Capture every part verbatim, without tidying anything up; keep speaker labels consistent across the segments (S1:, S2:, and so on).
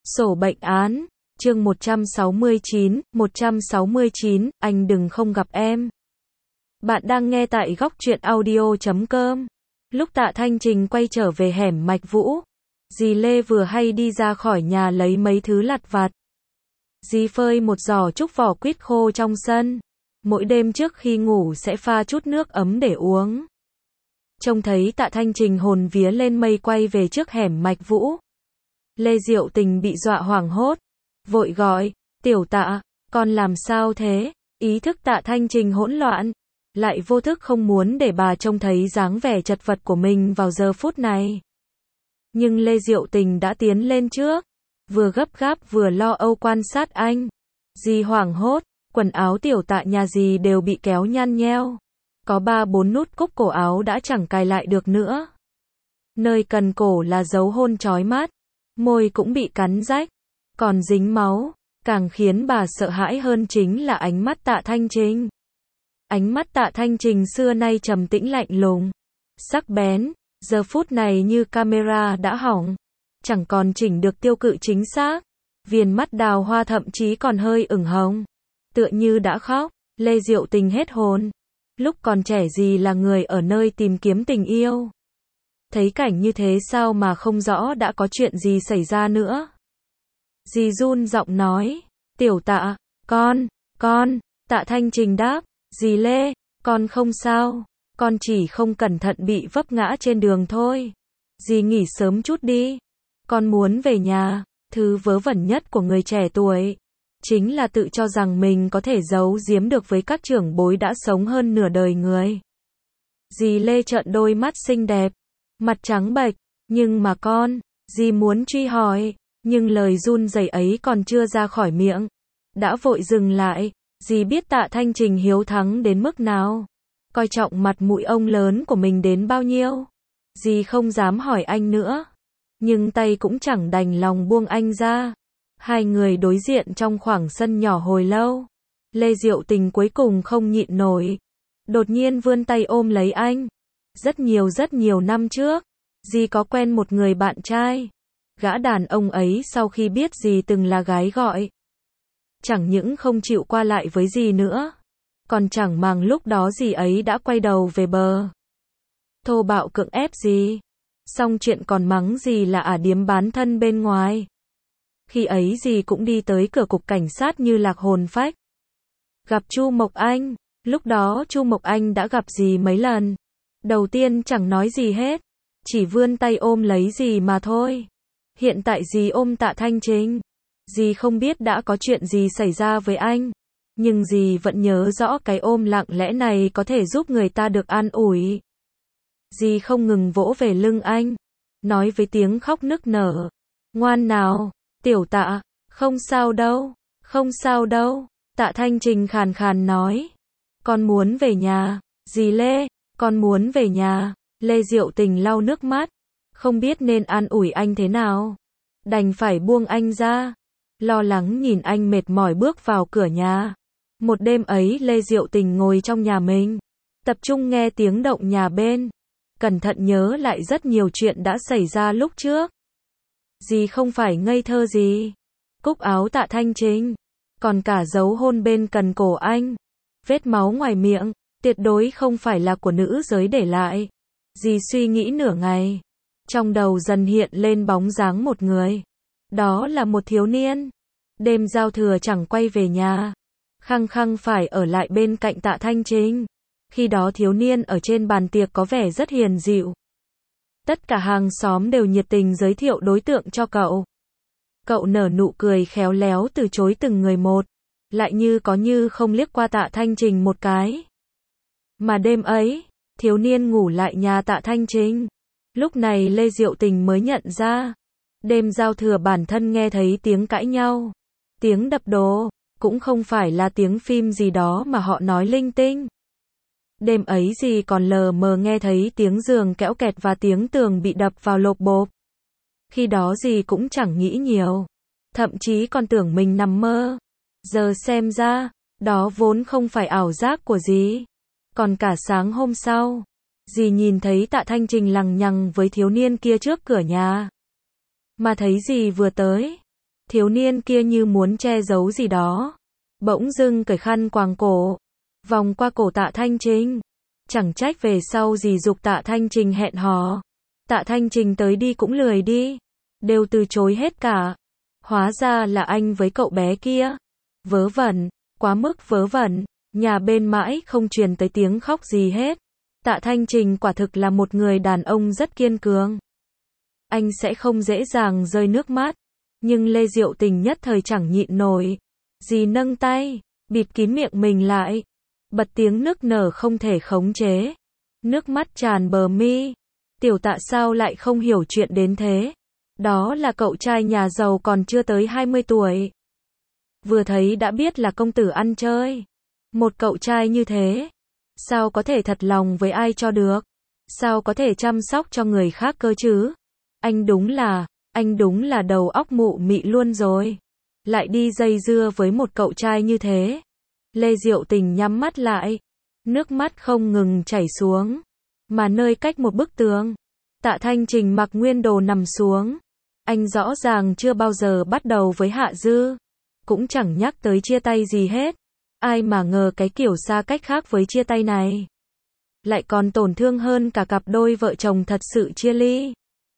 S1: Sổ bệnh án, chương một trăm sáu mươi chín, một trăm sáu mươi chín, anh đừng không gặp em. Bạn đang nghe tại góc truyện audio chấm com. Lúc Tạ Thanh Trình quay trở về hẻm Mạch Vũ, dì Lê vừa hay đi ra khỏi nhà lấy mấy thứ lặt vặt. Dì phơi một giỏ trúc vỏ quýt khô trong sân. Mỗi đêm trước khi ngủ sẽ pha chút nước ấm để uống. Trông thấy Tạ Thanh Trình hồn vía lên mây quay về trước hẻm Mạch Vũ. Lê Diệu Tình bị dọa hoảng hốt, vội gọi, tiểu Tạ, con làm sao thế? Ý thức Tạ Thanh Trình hỗn loạn, lại vô thức không muốn để bà trông thấy dáng vẻ chật vật của mình vào giờ phút này. Nhưng Lê Diệu Tình đã tiến lên trước, vừa gấp gáp vừa lo âu quan sát anh. Dì hoảng hốt, quần áo tiểu Tạ nhà dì đều bị kéo nhăn nheo. Có ba bốn nút cúc cổ áo đã chẳng cài lại được nữa. Nơi cần cổ là dấu hôn chói mắt, môi cũng bị cắn rách, còn dính máu. Càng khiến bà sợ hãi hơn chính là ánh mắt Tạ Thanh Trình. Ánh mắt Tạ Thanh Trình xưa nay trầm tĩnh lạnh lùng, sắc bén, giờ phút này như camera đã hỏng, chẳng còn chỉnh được tiêu cự chính xác. Viền mắt đào hoa thậm chí còn hơi ửng hồng, tựa như đã khóc. Lê Diệu Tình hết hồn. Lúc còn trẻ dì là người ở nơi tìm kiếm tình yêu. Thấy cảnh như thế sao mà không rõ đã có chuyện gì xảy ra nữa. Dì run giọng nói, tiểu Tạ, con, con. Tạ Thanh Trình đáp, dì Lê, con không sao, con chỉ không cẩn thận bị vấp ngã trên đường thôi. Dì nghỉ sớm chút đi, con muốn về nhà. Thứ vớ vẩn nhất của người trẻ tuổi chính là tự cho rằng mình có thể giấu giếm được với các trưởng bối đã sống hơn nửa đời người. Dì Lê trợn đôi mắt xinh đẹp, mặt trắng bệch, nhưng mà con, dì muốn truy hỏi, nhưng lời run rẩy ấy còn chưa ra khỏi miệng, đã vội dừng lại. Dì biết Tạ Thanh Trình hiếu thắng đến mức nào, coi trọng mặt mũi ông lớn của mình đến bao nhiêu. Dì không dám hỏi anh nữa, nhưng tay cũng chẳng đành lòng buông anh ra. Hai người đối diện trong khoảng sân nhỏ hồi lâu. Lê Diệu Tình cuối cùng không nhịn nổi, đột nhiên vươn tay ôm lấy anh. Rất nhiều rất nhiều năm trước, dì có quen một người bạn trai. Gã đàn ông ấy sau khi biết dì từng là gái gọi, chẳng những không chịu qua lại với dì nữa, còn chẳng màng lúc đó dì ấy đã quay đầu về bờ. Thô bạo cưỡng ép dì, xong chuyện còn mắng dì là ả điếm bán thân bên ngoài. Khi ấy dì cũng đi tới cửa cục cảnh sát như lạc hồn phách. Gặp Chu Mộc Anh, lúc đó Chu Mộc Anh đã gặp dì mấy lần. Đầu tiên chẳng nói gì hết, chỉ vươn tay ôm lấy dì mà thôi. Hiện tại dì ôm Tạ Thanh Trình, dì không biết đã có chuyện gì xảy ra với anh, nhưng dì vẫn nhớ rõ cái ôm lặng lẽ này có thể giúp người ta được an ủi. Dì không ngừng vỗ về lưng anh, nói với tiếng khóc nức nở, ngoan nào, tiểu Tạ, không sao đâu, không sao đâu. Tạ Thanh Trình khàn khàn nói, con muốn về nhà, dì Lê, con muốn về nhà. Lê Diệu Tình lau nước mắt, không biết nên an ủi anh thế nào, đành phải buông anh ra, lo lắng nhìn anh mệt mỏi bước vào cửa nhà. Một đêm ấy Lê Diệu Tình ngồi trong nhà mình, tập trung nghe tiếng động nhà bên, cẩn thận nhớ lại rất nhiều chuyện đã xảy ra lúc trước. Dì không phải ngây thơ gì, cúc áo Tạ Thanh Trình, còn cả dấu hôn bên cần cổ anh, vết máu ngoài miệng, tuyệt đối không phải là của nữ giới để lại. Dì suy nghĩ nửa ngày, trong đầu dần hiện lên bóng dáng một người. Đó là một thiếu niên, đêm giao thừa chẳng quay về nhà, khăng khăng phải ở lại bên cạnh Tạ Thanh Trình. Khi đó thiếu niên ở trên bàn tiệc có vẻ rất hiền dịu. Tất cả hàng xóm đều nhiệt tình giới thiệu đối tượng cho cậu. Cậu nở nụ cười khéo léo từ chối từng người một, lại như có như không liếc qua Tạ Thanh Trình một cái. Mà đêm ấy, thiếu niên ngủ lại nhà Tạ Thanh Trình. Lúc này Lê Diệu Tình mới nhận ra, đêm giao thừa bản thân nghe thấy tiếng cãi nhau, tiếng đập đồ, cũng không phải là tiếng phim gì đó mà họ nói linh tinh. Đêm ấy dì còn lờ mờ nghe thấy tiếng giường kẽo kẹt và tiếng tường bị đập vào lộp bộp. Khi đó dì cũng chẳng nghĩ nhiều, thậm chí còn tưởng mình nằm mơ. Giờ xem ra, đó vốn không phải ảo giác của dì. Còn cả sáng hôm sau, dì nhìn thấy Tạ Thanh Trình lằng nhằng với thiếu niên kia trước cửa nhà. Mà thấy dì vừa tới, Thiếu niên kia như muốn che giấu gì đó, bỗng dưng cởi khăn quàng cổ, vòng qua cổ Tạ Thanh Trình. Chẳng trách về sau dì giục Tạ Thanh Trình hẹn hò. Tạ Thanh Trình tới đi cũng lười đi, đều từ chối hết cả. Hóa ra là anh với cậu bé kia. Vớ vẩn, quá mức vớ vẩn, nhà bên mãi không truyền tới tiếng khóc gì hết. Tạ Thanh Trình quả thực là một người đàn ông rất kiên cường. Anh sẽ không dễ dàng rơi nước mắt, nhưng Lê Diệu Tình nhất thời chẳng nhịn nổi. Dì nâng tay, bịt kín miệng mình lại, bật tiếng nức nở không thể khống chế. Nước mắt tràn bờ mi. Tiểu Tạ sao lại không hiểu chuyện đến thế? Đó là cậu trai nhà giàu còn chưa tới hai mươi tuổi. Vừa thấy đã biết là công tử ăn chơi. Một cậu trai như thế, sao có thể thật lòng với ai cho được? Sao có thể chăm sóc cho người khác cơ chứ? Anh đúng là, anh đúng là đầu óc mụ mị luôn rồi. Lại đi dây dưa với một cậu trai như thế. Lê Diệu Tình nhắm mắt lại, nước mắt không ngừng chảy xuống. Mà nơi cách một bức tường, Tạ Thanh Trình mặc nguyên đồ nằm xuống. Anh rõ ràng chưa bao giờ bắt đầu với Hạ Dư, cũng chẳng nhắc tới chia tay gì hết. Ai mà ngờ cái kiểu xa cách khác với chia tay này lại còn tổn thương hơn cả cặp đôi vợ chồng thật sự chia ly.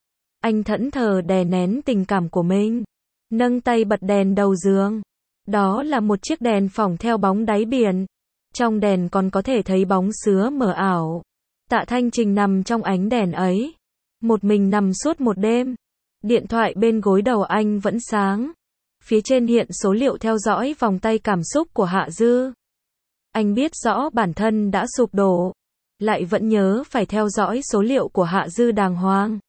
S1: Anh thẫn thờ đè nén tình cảm của mình, nâng tay bật đèn đầu giường. Đó là một chiếc đèn phỏng theo bóng đáy biển. Trong đèn còn có thể thấy bóng sứa mờ ảo. Tạ Thanh Trình nằm trong ánh đèn ấy, một mình nằm suốt một đêm. Điện thoại bên gối đầu anh vẫn sáng. Phía trên hiện số liệu theo dõi vòng tay cảm xúc của Hạ Dư. Anh biết rõ bản thân đã sụp đổ, lại vẫn nhớ phải theo dõi số liệu của Hạ Dư đàng hoàng.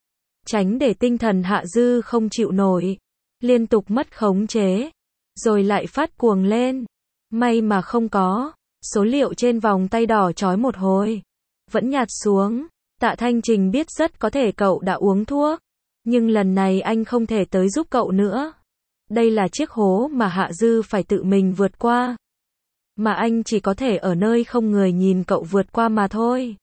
S1: Tránh để tinh thần Hạ Dư không chịu nổi, liên tục mất khống chế, rồi lại phát cuồng lên. May mà không có, số liệu trên vòng tay đỏ chói một hồi, vẫn nhạt xuống. Tạ Thanh Trình biết rất có thể cậu đã uống thuốc, nhưng lần này anh không thể tới giúp cậu nữa. Đây là chiếc hố mà Hạ Dư phải tự mình vượt qua, mà anh chỉ có thể ở nơi không người nhìn cậu vượt qua mà thôi.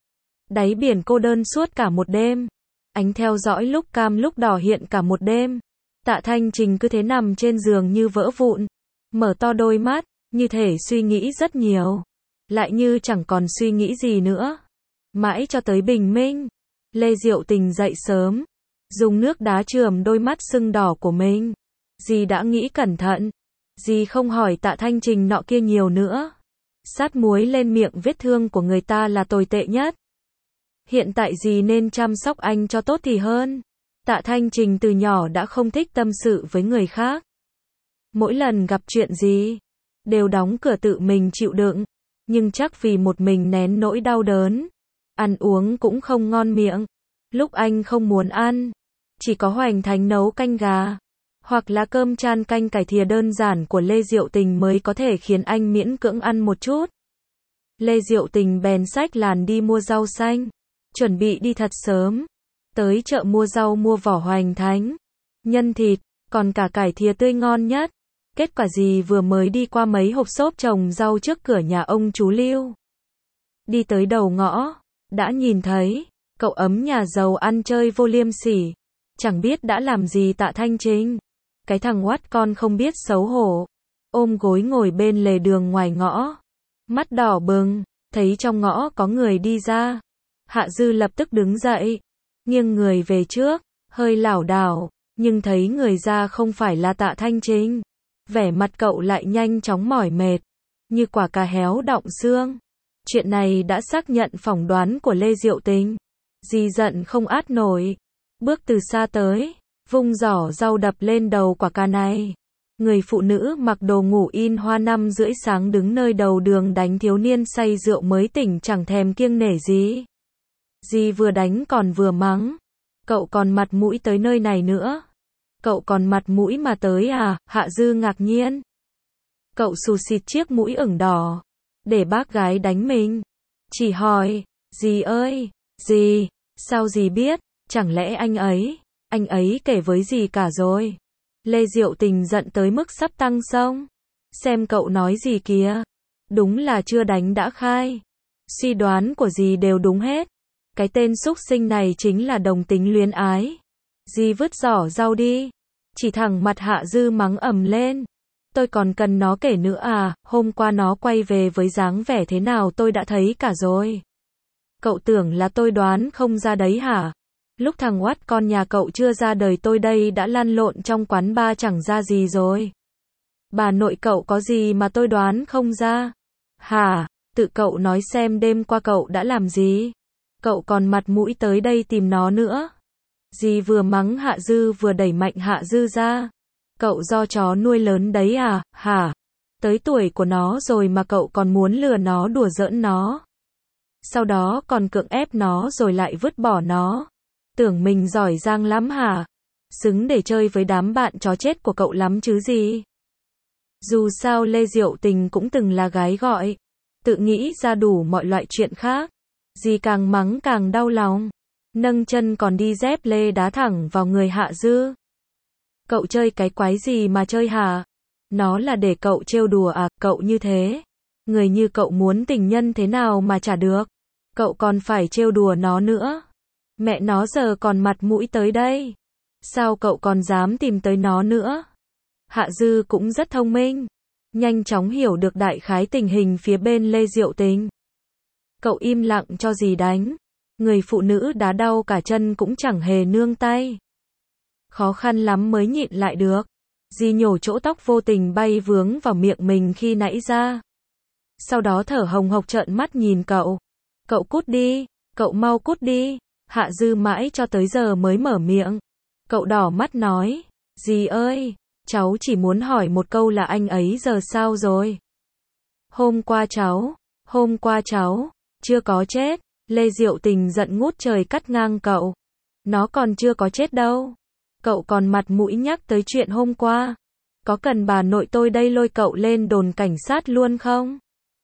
S1: Đáy biển cô đơn suốt cả một đêm, anh theo dõi lúc cam lúc đỏ hiện cả một đêm. Tạ Thanh Trình cứ thế nằm trên giường như vỡ vụn, mở to đôi mắt, như thể suy nghĩ rất nhiều, lại như chẳng còn suy nghĩ gì nữa. Mãi cho tới bình minh, Lê Diệu Tình dậy sớm, dùng nước đá chườm đôi mắt sưng đỏ của mình. Dì đã nghĩ cẩn thận, dì không hỏi Tạ Thanh Trình nọ kia nhiều nữa. Sát muối lên miệng vết thương của người ta là tồi tệ nhất. Hiện tại dì nên chăm sóc anh cho tốt thì hơn. Tạ Thanh Trình từ nhỏ đã không thích tâm sự với người khác. Mỗi lần gặp chuyện gì, đều đóng cửa tự mình chịu đựng. Nhưng chắc vì một mình nén nỗi đau đớn, ăn uống cũng không ngon miệng. Lúc anh không muốn ăn, chỉ có Hoành Thánh nấu canh gà, hoặc là cơm chan canh cải thìa đơn giản của Lê Diệu Tình mới có thể khiến anh miễn cưỡng ăn một chút. Lê Diệu Tình bèn xách làn đi mua rau xanh, chuẩn bị đi thật sớm. Tới chợ mua rau mua vỏ Hoành Thánh, nhân thịt, còn cả cải thìa tươi ngon nhất. Kết quả gì vừa mới đi qua mấy hộp xốp trồng rau trước cửa nhà ông chú Lưu. Đi tới đầu ngõ, đã nhìn thấy cậu ấm nhà giàu ăn chơi vô liêm sỉ, chẳng biết đã làm gì Tạ Thanh Trình. Cái thằng oát con không biết xấu hổ, ôm gối ngồi bên lề đường ngoài ngõ, mắt đỏ bừng, thấy trong ngõ có người đi ra. Hạ Dư lập tức đứng dậy, nghiêng người về trước, hơi lảo đảo, nhưng thấy người ra không phải là Tạ Thanh Trình. Vẻ mặt cậu lại nhanh chóng mỏi mệt, như quả cà héo đọng xương. Chuyện này đã xác nhận phỏng đoán của Lê Diệu Tình. Dì giận không át nổi, bước từ xa tới, vung giỏ rau đập lên đầu quả cà này. Người phụ nữ mặc đồ ngủ in hoa năm rưỡi sáng đứng nơi đầu đường đánh thiếu niên say rượu mới tỉnh chẳng thèm kiêng nể gì. Dì vừa đánh còn vừa mắng. Cậu còn mặt mũi tới nơi này nữa? Cậu còn mặt mũi mà tới à? Hạ Dư ngạc nhiên. Cậu xù xịt chiếc mũi ửng đỏ, để bác gái đánh mình. Chỉ hỏi, dì ơi, dì, sao dì biết? Chẳng lẽ anh ấy, anh ấy kể với dì cả rồi? Lê Diệu Tình giận tới mức sắp tăng xông. Xem cậu nói gì kìa. Đúng là chưa đánh đã khai. Suy đoán của dì đều đúng hết. Cái tên xúc sinh này chính là đồng tính luyến ái. Dì vứt giỏ rau đi. Chỉ thẳng mặt Hạ Dư mắng ầm lên. Tôi còn cần nó kể nữa à, hôm qua nó quay về với dáng vẻ thế nào tôi đã thấy cả rồi. Cậu tưởng là tôi đoán không ra đấy hả? Lúc thằng oắt con nhà cậu chưa ra đời tôi đây đã lăn lộn trong quán bar chẳng ra gì rồi. Bà nội cậu có gì mà tôi đoán không ra? Hả? Tự cậu nói xem đêm qua cậu đã làm gì? Cậu còn mặt mũi tới đây tìm nó nữa. Dì vừa mắng Hạ Dư vừa đẩy mạnh Hạ Dư ra. Cậu do chó nuôi lớn đấy à, hả? Tới tuổi của nó rồi mà cậu còn muốn lừa nó đùa giỡn nó. Sau đó còn cưỡng ép nó rồi lại vứt bỏ nó. Tưởng mình giỏi giang lắm hả? Xứng để chơi với đám bạn chó chết của cậu lắm chứ gì? Dù sao Lê Diệu Tình cũng từng là gái gọi. Tự nghĩ ra đủ mọi loại chuyện khác. Dì càng mắng càng đau lòng. Nâng chân còn đi dép lê đá thẳng vào người Hạ Dư. Cậu chơi cái quái gì mà chơi hả? Nó là để cậu trêu đùa à, cậu như thế. Người như cậu muốn tình nhân thế nào mà chả được. Cậu còn phải trêu đùa nó nữa. Mẹ nó giờ còn mặt mũi tới đây. Sao cậu còn dám tìm tới nó nữa? Hạ Dư cũng rất thông minh. Nhanh chóng hiểu được đại khái tình hình phía bên Lê Diệu Tình. Cậu im lặng cho dì đánh. Người phụ nữ đá đau cả chân cũng chẳng hề nương tay. Khó khăn lắm mới nhịn lại được. Dì nhổ chỗ tóc vô tình bay vướng vào miệng mình khi nãy ra. Sau đó thở hồng hộc trợn mắt nhìn cậu. Cậu cút đi, cậu mau cút đi. Hạ Dư mãi cho tới giờ mới mở miệng. Cậu đỏ mắt nói. Dì ơi, cháu chỉ muốn hỏi một câu là anh ấy giờ sao rồi? Hôm qua cháu, hôm qua cháu, chưa có chết. Lê Diệu Tình giận ngút trời cắt ngang cậu. Nó còn chưa có chết đâu. Cậu còn mặt mũi nhắc tới chuyện hôm qua. Có cần bà nội tôi đây lôi cậu lên đồn cảnh sát luôn không?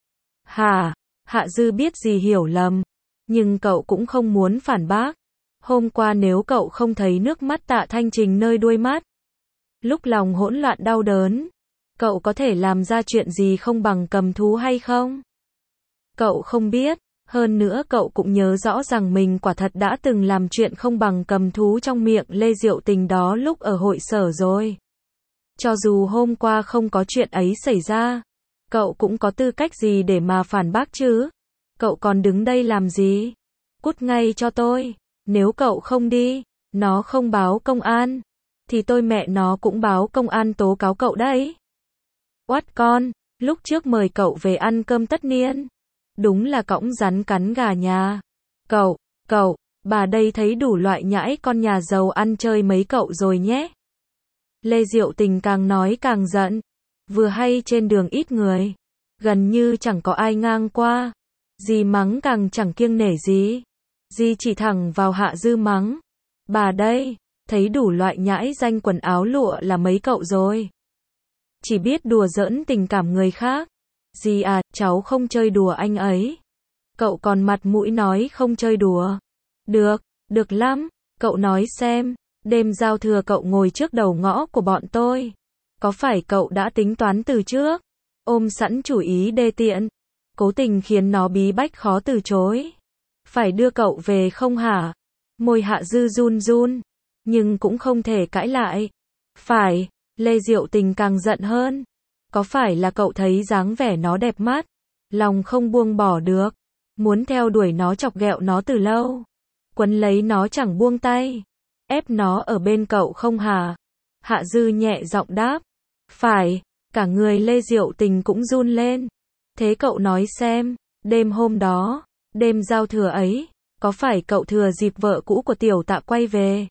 S1: Hả? Hạ Dư biết gì hiểu lầm. Nhưng cậu cũng không muốn phản bác. Hôm qua nếu cậu không thấy nước mắt Tạ Thanh Trình nơi đuôi mắt. Lúc lòng hỗn loạn đau đớn. Cậu có thể làm ra chuyện gì không bằng cầm thú hay không? Cậu không biết. Hơn nữa cậu cũng nhớ rõ rằng mình quả thật đã từng làm chuyện không bằng cầm thú trong miệng Lê Diệu Tình đó lúc ở hội sở rồi. Cho dù hôm qua không có chuyện ấy xảy ra, cậu cũng có tư cách gì để mà phản bác chứ? Cậu còn đứng đây làm gì? Cút ngay cho tôi. Nếu cậu không đi, nó không báo công an, thì tôi mẹ nó cũng báo công an tố cáo cậu đấy. Oát con, lúc trước mời cậu về ăn cơm tất niên. Đúng là cõng rắn cắn gà nhà. Cậu, cậu, bà đây thấy đủ loại nhãi con nhà giàu ăn chơi mấy cậu rồi nhé. Lê Diệu Tình càng nói càng giận. Vừa hay trên đường ít người. Gần như chẳng có ai ngang qua. Dì mắng càng chẳng kiêng nể gì. Dì chỉ thẳng vào Hạ Dư mắng. Bà đây, thấy đủ loại nhãi danh quần áo lụa là mấy cậu rồi. Chỉ biết đùa giỡn tình cảm người khác. Dì à, cháu không chơi đùa anh ấy. Cậu còn mặt mũi nói không chơi đùa. Được, được lắm. Cậu nói xem, đêm giao thừa cậu ngồi trước đầu ngõ của bọn tôi. Có phải cậu đã tính toán từ trước? Ôm sẵn chủ ý đê tiện. Cố tình khiến nó bí bách khó từ chối. Phải đưa cậu về không hả? Môi Hạ Dư run run. Nhưng cũng không thể cãi lại. Phải, Lê Diệu Tình càng giận hơn. Có phải là cậu thấy dáng vẻ nó đẹp mắt? Lòng không buông bỏ được. Muốn theo đuổi nó chọc ghẹo nó từ lâu. Quấn lấy nó chẳng buông tay. Ép nó ở bên cậu không hả? Hạ Dư nhẹ giọng đáp. Phải, cả người Lê Diệu Tình cũng run lên. Thế cậu nói xem, đêm hôm đó, đêm giao thừa ấy, có phải cậu thừa dịp vợ cũ của Tiểu Tạ quay về?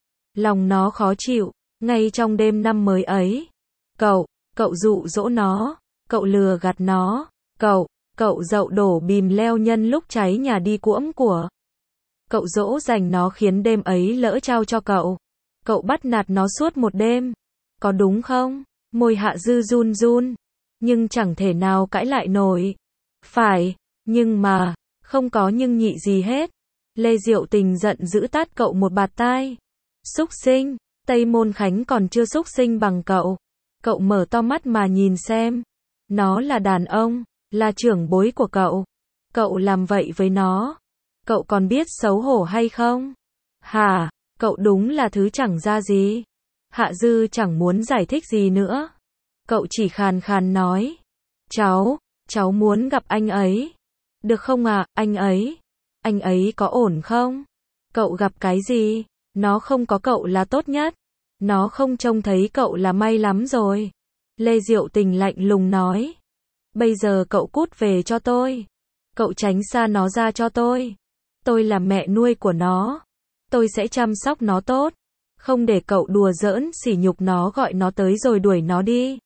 S1: Lòng nó khó chịu, ngay trong đêm năm mới ấy. Cậu, cậu dụ dỗ nó, cậu lừa gạt nó, cậu, cậu dậu đổ bìm leo nhân lúc cháy nhà đi cuỗm của. Cậu dỗ dành nó khiến đêm ấy lỡ trao cho cậu. Cậu bắt nạt nó suốt một đêm. Có đúng không? Môi Hạ Dư run run. Nhưng chẳng thể nào cãi lại nổi. Phải, nhưng mà, không có nhưng nhị gì hết. Lê Diệu Tình giận dữ tát cậu một bạt tai. Xúc sinh, Tây Môn Khánh còn chưa xúc sinh bằng cậu. Cậu mở to mắt mà nhìn xem. Nó là đàn ông, là trưởng bối của cậu. Cậu làm vậy với nó. Cậu còn biết xấu hổ hay không? Hả, cậu đúng là thứ chẳng ra gì. Hạ Dư chẳng muốn giải thích gì nữa. Cậu chỉ khàn khàn nói. Cháu, cháu muốn gặp anh ấy. Được không ạ, à, anh ấy? Anh ấy có ổn không? Cậu gặp cái gì? Nó không có cậu là tốt nhất. Nó không trông thấy cậu là may lắm rồi. Lê Diệu Tình lạnh lùng nói. Bây giờ cậu cút về cho tôi. Cậu tránh xa nó ra cho tôi. Tôi là mẹ nuôi của nó. Tôi sẽ chăm sóc nó tốt. Không để cậu đùa giỡn sỉ nhục nó, gọi nó tới rồi đuổi nó đi.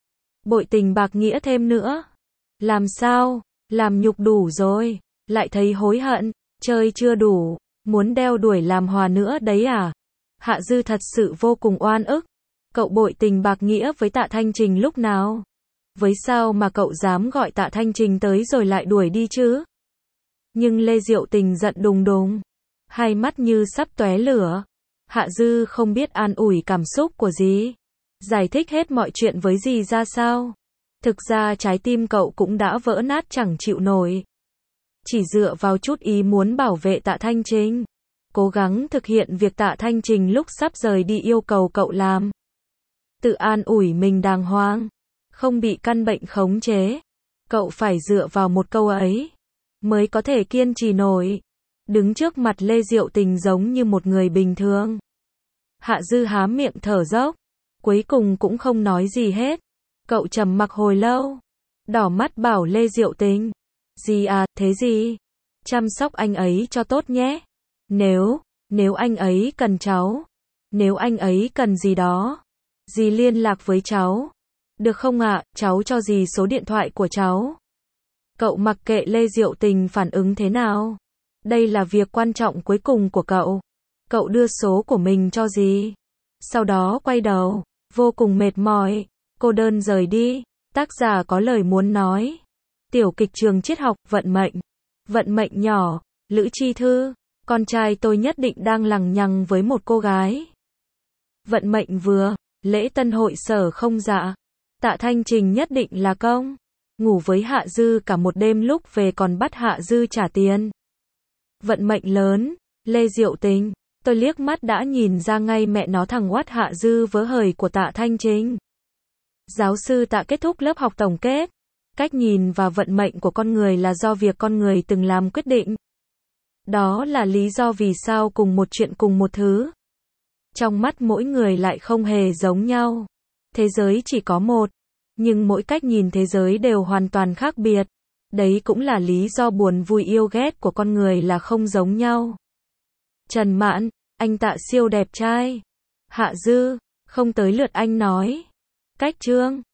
S1: Bội tình bạc nghĩa thêm nữa. Làm sao? Làm nhục đủ rồi. Lại thấy hối hận. Chơi chưa đủ. Muốn đeo đuổi làm hòa nữa đấy à? Hạ Dư thật sự vô cùng oan ức. Cậu bội tình bạc nghĩa với Tạ Thanh Trình lúc nào? Với sao mà cậu dám gọi Tạ Thanh Trình tới rồi lại đuổi đi chứ? Nhưng Lê Diệu Tình giận đùng đùng. Hai mắt như sắp tóe lửa. Hạ Dư không biết an ủi cảm xúc của dì. Giải thích hết mọi chuyện với dì ra sao. Thực ra trái tim cậu cũng đã vỡ nát chẳng chịu nổi. Chỉ dựa vào chút ý muốn bảo vệ Tạ Thanh Trình. Cố gắng thực hiện việc Tạ Thanh Trình lúc sắp rời đi yêu cầu cậu làm. Tự an ủi mình đàng hoàng. Không bị căn bệnh khống chế. Cậu phải dựa vào một câu ấy. Mới có thể kiên trì nổi. Đứng trước mặt Lê Diệu Tình giống như một người bình thường. Hạ Dư há miệng thở dốc. Cuối cùng cũng không nói gì hết. Cậu trầm mặc hồi lâu. Đỏ mắt bảo Lê Diệu Tình. Dì à, thế gì? Chăm sóc anh ấy cho tốt nhé. Nếu, nếu anh ấy cần cháu. Nếu anh ấy cần gì đó. Dì liên lạc với cháu. Được không ạ, à, cháu cho dì số điện thoại của cháu. Cậu mặc kệ Lê Diệu Tình phản ứng thế nào. Đây là việc quan trọng cuối cùng của cậu. Cậu đưa số của mình cho dì. Sau đó quay đầu, vô cùng mệt mỏi, cô đơn rời đi. Tác giả có lời muốn nói. Tiểu kịch trường triết học, vận mệnh. Vận mệnh nhỏ, Lữ Chi Thư. Con trai tôi nhất định đang lằng nhằng với một cô gái. Vận mệnh vừa, lễ tân hội sở không dạ. Tạ Thanh Trình nhất định là công. Ngủ với Hạ Dư cả một đêm, lúc về còn bắt Hạ Dư trả tiền. Vận mệnh lớn, Lê Diệu Tình. Tôi liếc mắt đã nhìn ra ngay mẹ nó thằng oát Hạ Dư vớ hời của Tạ Thanh Trình. Giáo sư Tạ kết thúc lớp học tổng kết. Cách nhìn và vận mệnh của con người là do việc con người từng làm quyết định. Đó là lý do vì sao cùng một chuyện, cùng một thứ. Trong mắt mỗi người lại không hề giống nhau. Thế giới chỉ có một. Nhưng mỗi cách nhìn thế giới đều hoàn toàn khác biệt. Đấy cũng là lý do buồn vui yêu ghét của con người là không giống nhau. Trần Mạn, anh Tạ siêu đẹp trai. Hạ Dư, không tới lượt anh nói. Cách chương